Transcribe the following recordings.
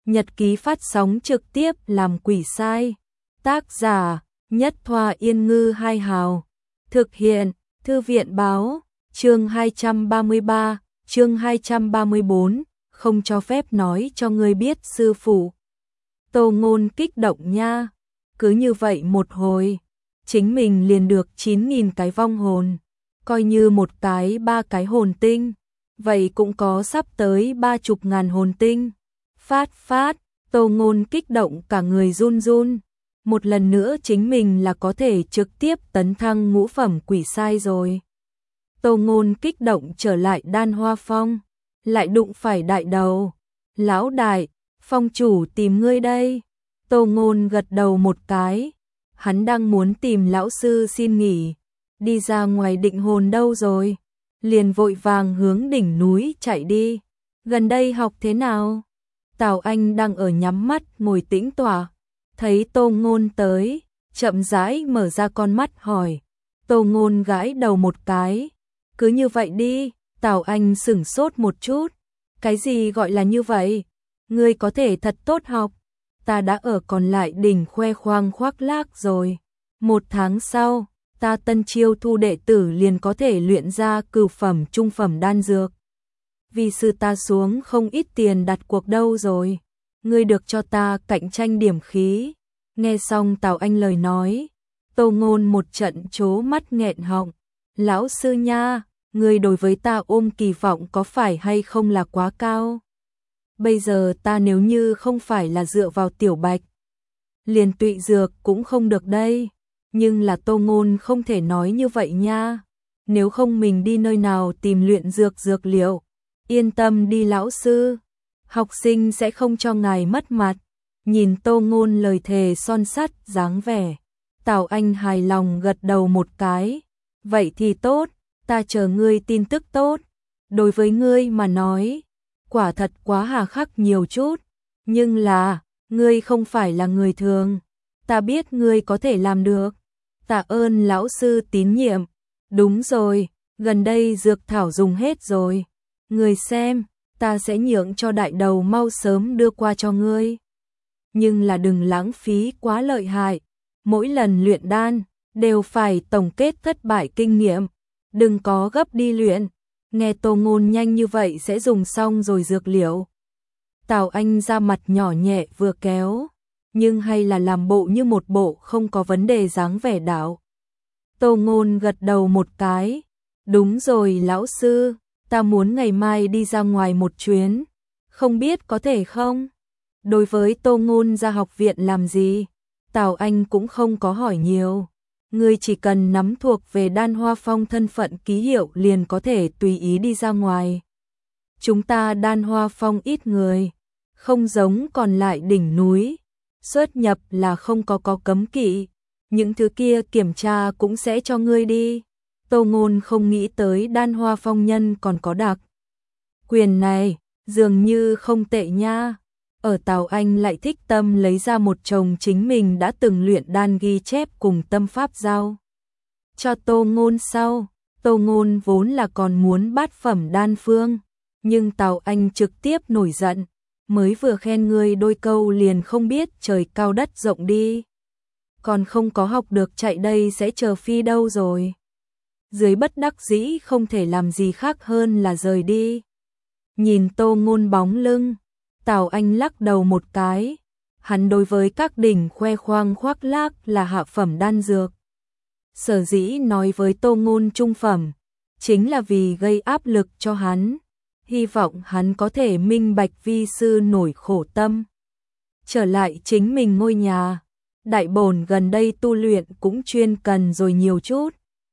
Nhật ký phát sóng trực tiếp làm quỷ sai. Tác giả: Nhất Thoa Yên Ngư Hai Hào. Thực hiện: Thư viện báo. Chương 233, chương 234, không cho phép nói cho ngươi biết sư phụ. Tô Ngôn kích động nha. Cứ như vậy một hồi, chính mình liền được 9.000 cái vong hồn. Coi như một cái 3 cái hồn tinh, vậy cũng có sắp tới 30.000 hồn tinh. Phát, Tô Ngôn kích động cả người run run. Một lần nữa chính mình là có thể trực tiếp tấn thăng ngũ phẩm quỷ sai rồi. Tô Ngôn kích động trở lại Đan Hoa Phong, lại đụng phải đại đầu. Lão đại, phong chủ tìm ngươi đây. Tô Ngôn gật đầu một cái. Hắn đang muốn tìm lão sư xin nghỉ, đi ra ngoài định hồn đâu rồi. Liền vội vàng hướng đỉnh núi chạy đi. Gần đây học thế nào? Tào Anh đang ở nhắm mắt ngồi tĩnh tọa, thấy Tô Ngôn tới, chậm rãi mở ra con mắt hỏi. Tô Ngôn gãi đầu một cái. Cứ như vậy đi. Tào Anh sửng sốt một chút. Cái gì gọi là như vậy? Ngươi có thể thật tốt học. Ta đã ở còn lại đỉnh khoe khoang khoác lác rồi. 1 tháng sau, ta tân chiêu thu đệ tử liền có thể luyện ra cửu phẩm trung phẩm đan dược. Vì sư ta xuống không ít tiền đặt cuộc đâu rồi. Ngươi được cho ta cạnh tranh điểm khí. Nghe xong Tào Anh lời nói, Tô Ngôn một trận trố mắt nghẹn họng. Lão sư nha, ngươi đối với ta ôm kỳ vọng có phải hay không là quá cao? Bây giờ ta nếu như không phải là dựa vào Tiểu Bạch, liền tụy dược cũng không được đây. Nhưng là Tô Ngôn không thể nói như vậy nha. Nếu không mình đi nơi nào tìm luyện dược liệu. Yên tâm đi lão sư, học sinh sẽ không cho ngài mất mặt. Nhìn Tô Ngôn lời thề son sắt dáng vẻ, Tào Anh hài lòng gật đầu một cái. Vậy thì tốt, ta chờ ngươi tin tức tốt. Đối với ngươi mà nói, quả thật quá hà khắc nhiều chút. Nhưng là, ngươi không phải là người thường. Ta biết ngươi có thể làm được. Tạ ơn lão sư tín nhiệm. Đúng rồi, gần đây dược thảo dùng hết rồi. Ngươi xem, ta sẽ nhượng cho đại đầu mau sớm đưa qua cho ngươi. Nhưng là đừng lãng phí quá lợi hại. Mỗi lần luyện đan, đều phải tổng kết thất bại kinh nghiệm. Đừng có gấp đi luyện. Nghe Tô Ngôn nhanh như vậy sẽ dùng xong rồi dược liệu. Tào Anh ra mặt nhỏ nhẹ vừa kéo, nhưng hay là làm bộ như một bộ không có vấn đề dáng vẻ đạo. Tô Ngôn gật đầu một cái. Đúng rồi lão sư, ta muốn ngày mai đi ra ngoài một chuyến. Không biết có thể không? Đối với Tô Ngôn ra học viện làm gì, Tào Anh cũng không có hỏi nhiều. Ngươi chỉ cần nắm thuộc về Đan Hoa Phong thân phận ký hiệu liền có thể tùy ý đi ra ngoài. Chúng ta Đan Hoa Phong ít người, không giống còn lại đỉnh núi. Xuất nhập là không có cấm kỵ. Những thứ kia kiểm tra cũng sẽ cho ngươi đi. Tô Ngôn không nghĩ tới Đan Hoa Phong nhân còn có đặc quyền này, dường như không tệ nha. Ở Tào Anh lại thích tâm lấy ra một chồng chính mình đã từng luyện đan ghi chép cùng tâm pháp giao cho Tô Ngôn sau. Tô Ngôn vốn là còn muốn bát phẩm đan phương, nhưng Tào Anh trực tiếp nổi giận. Mới vừa khen ngươi đôi câu liền không biết trời cao đất rộng đi. Còn không có học được chạy đây sẽ chờ phi đâu rồi. Dưới bất đắc dĩ không thể làm gì khác hơn là rời đi. Nhìn Tô Ngôn bóng lưng, Tào Anh lắc đầu một cái. Hắn đối với các đỉnh khoe khoang khoác lác là hạ phẩm đan dược. Sở dĩ nói với Tô Ngôn trung phẩm, chính là vì gây áp lực cho hắn. Hy vọng hắn có thể minh bạch vi sư nổi khổ tâm. Trở lại chính mình ngôi nhà, đại bổn gần đây tu luyện cũng chuyên cần rồi nhiều chút.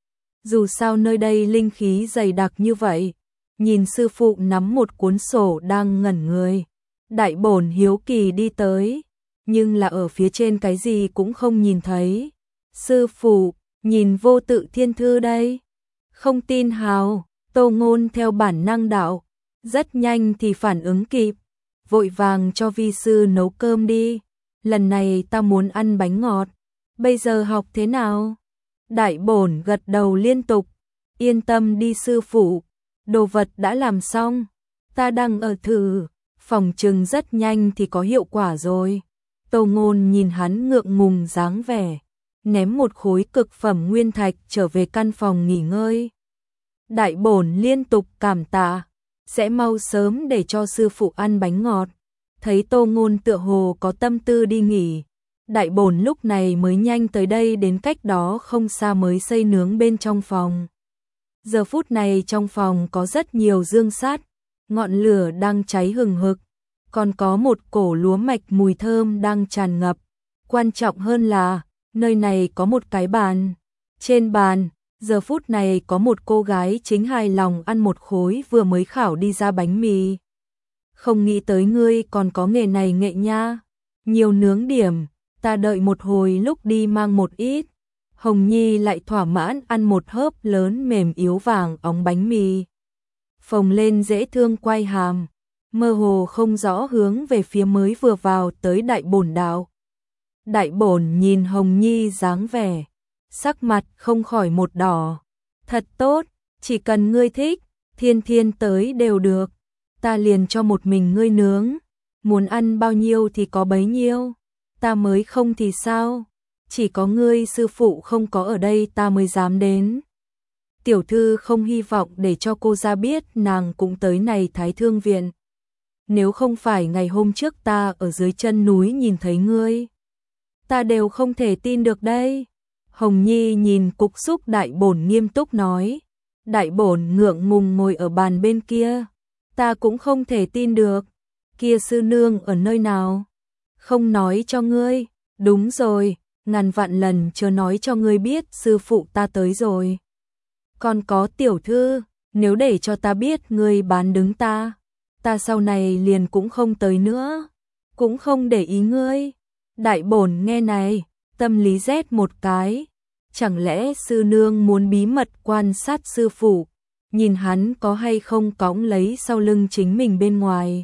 Dù sao nơi đây linh khí dày đặc như vậy, nhìn sư phụ nắm một cuốn sổ đang ngẩn người. Đại bổn hiếu kỳ đi tới, nhưng là ở phía trên cái gì cũng không nhìn thấy. Sư phụ, nhìn vô tự thiên thư đây. Không tin hào, Tô Ngôn theo bản năng đạo. Rất nhanh thì phản ứng kịp, vội vàng cho vi sư nấu cơm đi. Lần này ta muốn ăn bánh ngọt. Bây giờ học thế nào? Đại bổn gật đầu liên tục. Yên tâm đi sư phụ, đồ vật đã làm xong. Ta đang ở thử phòng trừng rất nhanh thì có hiệu quả rồi. Tô Ngôn nhìn hắn ngượng ngùng dáng vẻ, ném một khối cực phẩm nguyên thạch trở về căn phòng nghỉ ngơi. Đại bổn liên tục cảm tạ, sẽ mau sớm để cho sư phụ ăn bánh ngọt. Thấy Tô Ngôn tựa hồ có tâm tư đi nghỉ, đại bổn lúc này mới nhanh tới đây, đến cách đó không xa mới xây nướng bên trong phòng. Giờ phút này trong phòng có rất nhiều dương sắt, ngọn lửa đang cháy hừng hực, còn có một cổ lúa mạch mùi thơm đang tràn ngập. Quan trọng hơn là, nơi này có một cái bàn. Trên bàn, giờ phút này có một cô gái chính hài lòng ăn một khối vừa mới khảo đi ra bánh mì. Không nghĩ tới ngươi còn có nghề này nghệ nha. Nhiều nướng điểm, ta đợi một hồi lúc đi mang một ít. Hồng Nhi lại thỏa mãn ăn một hớp lớn mềm yếu vàng óng bánh mì. Phồng lên dễ thương quay hàm, mơ hồ không rõ hướng về phía mới vừa vào tới đại bổn đạo. Đại bổn nhìn Hồng Nhi dáng vẻ, sắc mặt không khỏi một đỏ. Thật tốt, chỉ cần ngươi thích, thiên thiên tới đều được. Ta liền cho một mình ngươi nướng, muốn ăn bao nhiêu thì có bấy nhiêu. Ta mới không thì sao, chỉ có ngươi sư phụ không có ở đây ta mới dám đến. Tiểu thư không hy vọng để cho cô ra biết nàng cũng tới này Thái Thương Viện. Nếu không phải ngày hôm trước ta ở dưới chân núi nhìn thấy ngươi, ta đều không thể tin được đây. Hồng Nhi nhìn cục xúc đại bổn nghiêm túc nói. Đại bổn ngượng ngùng ngồi ở bàn bên kia. Ta cũng không thể tin được. Kia sư nương ở nơi nào? Không nói cho ngươi. Đúng rồi, ngàn vạn lần chớ nói cho ngươi biết sư phụ ta tới rồi. Còn có tiểu thư, nếu để cho ta biết ngươi bán đứng ta, ta sau này liền cũng không tới nữa, cũng không để ý ngươi. Đại bổn nghe này, tâm lý rét một cái. Chẳng lẽ sư nương muốn bí mật quan sát sư phụ, nhìn hắn có hay không cõng lấy sau lưng chính mình bên ngoài.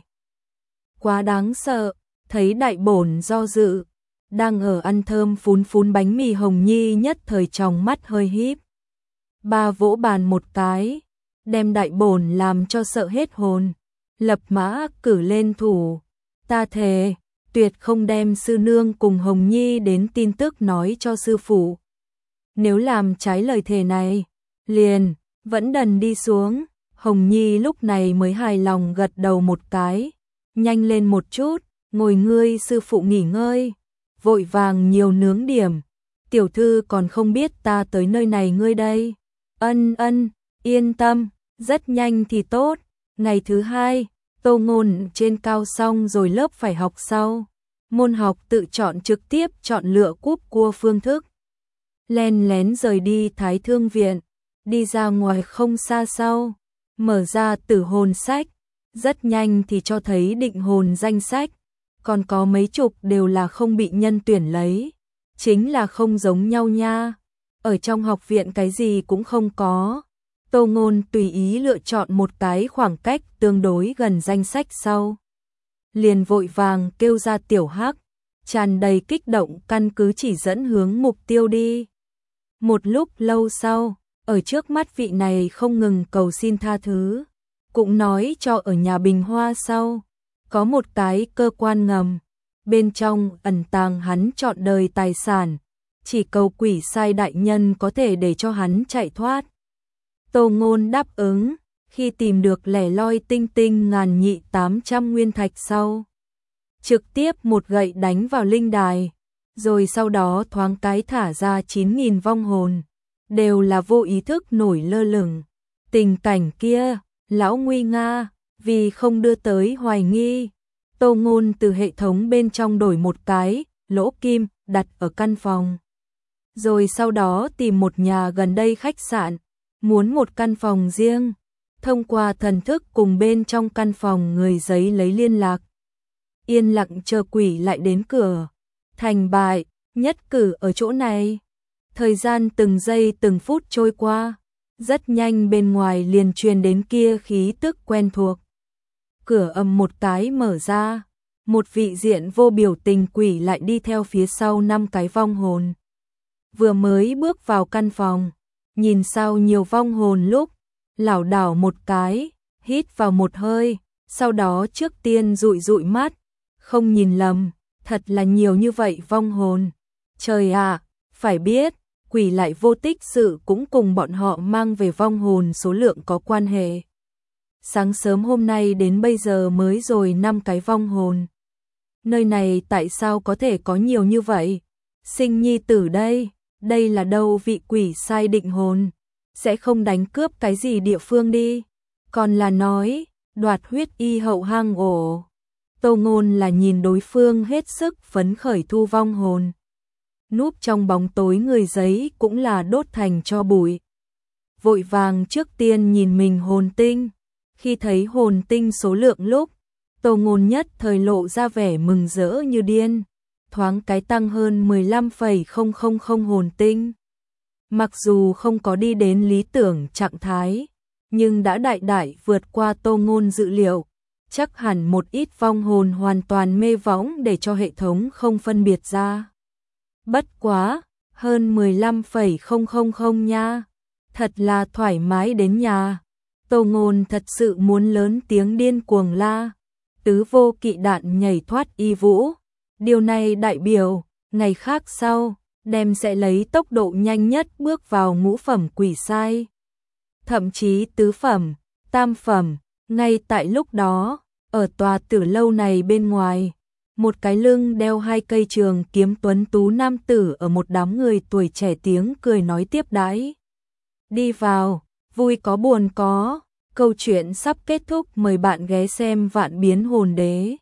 Quá đáng sợ, thấy đại bổn do dự, đang ở ăn thơm phún phún bánh mì. Hồng Nhi nhất thời tròng mắt hơi híp. Bà vỗ bàn một cái, đem đại bổn làm cho sợ hết hồn, lập mã cử lên thủ. Ta thề, tuyệt không đem sư nương cùng Hồng Nhi đến tin tức nói cho sư phụ. Nếu làm trái lời thề này, liền vẫn đần đi xuống. Hồng Nhi lúc này mới hài lòng gật đầu một cái. Nhanh lên một chút, ngồi ngươi sư phụ nghỉ ngơi. Vội vàng nhiều nướng điểm. Tiểu thư còn không biết ta tới nơi này ngươi đây. Ân, yên tâm, rất nhanh thì tốt. Ngày thứ hai, Tô Ngôn trên cao xong rồi lớp phải học sau. Môn học tự chọn trực tiếp chọn lựa cúp cua phương thức. Len lén rời đi Thái Thương Viện, đi ra ngoài không xa sau, mở ra tử hồn sách, rất nhanh thì cho thấy định hồn danh sách, còn có mấy chục đều là không bị nhân tuyển lấy, chính là không giống nhau nha. Ở trong học viện cái gì cũng không có. Tô Ngôn tùy ý lựa chọn một cái khoảng cách tương đối gần danh sách sau, liền vội vàng kêu ra tiểu Hắc, tràn đầy kích động căn cứ chỉ dẫn hướng mục tiêu đi. Một lúc lâu sau, ở trước mắt vị này không ngừng cầu xin tha thứ, cũng nói cho ở nhà Bình Hoa sau, có một cái cơ quan ngầm, bên trong ẩn tàng hắn trọn đời tài sản, chỉ cầu quỷ sai đại nhân có thể để cho hắn chạy thoát. Tô Ngôn đáp ứng, khi tìm được lẻ loi tinh tinh ngàn nhị 800 nguyên thạch sau, trực tiếp một gậy đánh vào linh đài, rồi sau đó thoáng cái thả ra 9.000 vong hồn, đều là vô ý thức nổi lơ lửng. Tình cảnh kia, lão nguy nga, vì không đưa tới hoài nghi, Tô Ngôn từ hệ thống bên trong đổi một cái lỗ kim đặt ở căn phòng. Rồi sau đó tìm một nhà gần đây khách sạn, muốn một căn phòng riêng, thông qua thần thức cùng bên trong căn phòng người giấy lấy liên lạc. Yên lặng chờ quỷ lại đến cửa. Thành bại, nhất cử ở chỗ này. Thời gian từng giây từng phút trôi qua, rất nhanh bên ngoài liền truyền đến kia khí tức quen thuộc. Cửa ầm một cái mở ra, một vị diện vô biểu tình quỷ lại đi theo phía sau 5 cái vong hồn. Vừa mới bước vào căn phòng, nhìn sau nhiều vong hồn lúc, lảo đảo một cái, hít vào một hơi, sau đó trước tiên dụi dụi mắt, không nhìn lầm, thật là nhiều như vậy vong hồn. Trời ạ, phải biết, quỷ lại vô tích sự cũng cùng bọn họ mang về vong hồn số lượng có quan hệ. Sáng sớm hôm nay đến bây giờ mới rồi 5 cái vong hồn. Nơi này tại sao có thể có nhiều như vậy? Sinh nhi tử đây là đâu vị quỷ sai định hồn, sẽ không đánh cướp cái gì địa phương đi, còn là nói, đoạt huyết y hậu hang ổ. Tô Ngôn là nhìn đối phương hết sức phấn khởi thu vong hồn. Núp trong bóng tối người giấy cũng là đốt thành tro bụi. Vội vàng trước tiên nhìn mình hồn tinh, khi thấy hồn tinh số lượng lúc, Tô Ngôn nhất thời lộ ra vẻ mừng rỡ như điên, thoáng cái tăng hơn 15,000 hồn tinh. Mặc dù không có đi đến lý tưởng trạng thái, nhưng đã đại đại vượt qua Tô Ngôn dự liệu, chắc hẳn một ít vong hồn hoàn toàn mê võng để cho hệ thống không phân biệt ra. Bất quá, hơn 15,000 nha, thật là thoải mái đến nhà. Tô Ngôn thật sự muốn lớn tiếng điên cuồng la, tứ vô kỵ đạn nhảy thoát y vũ. Điều này đại biểu, ngày khác sau, đem sẽ lấy tốc độ nhanh nhất bước vào ngũ phẩm quỷ sai. Thậm chí tứ phẩm, tam phẩm, ngay tại lúc đó, ở tòa tử lâu này bên ngoài, một cái lưng đeo 2 cây trường kiếm tuấn tú nam tử ở một đám người tuổi trẻ tiếng cười nói tiếp đãi. Đi vào, vui có buồn có, câu chuyện sắp kết thúc, mời bạn ghé xem Vạn Biến Hồn Đế.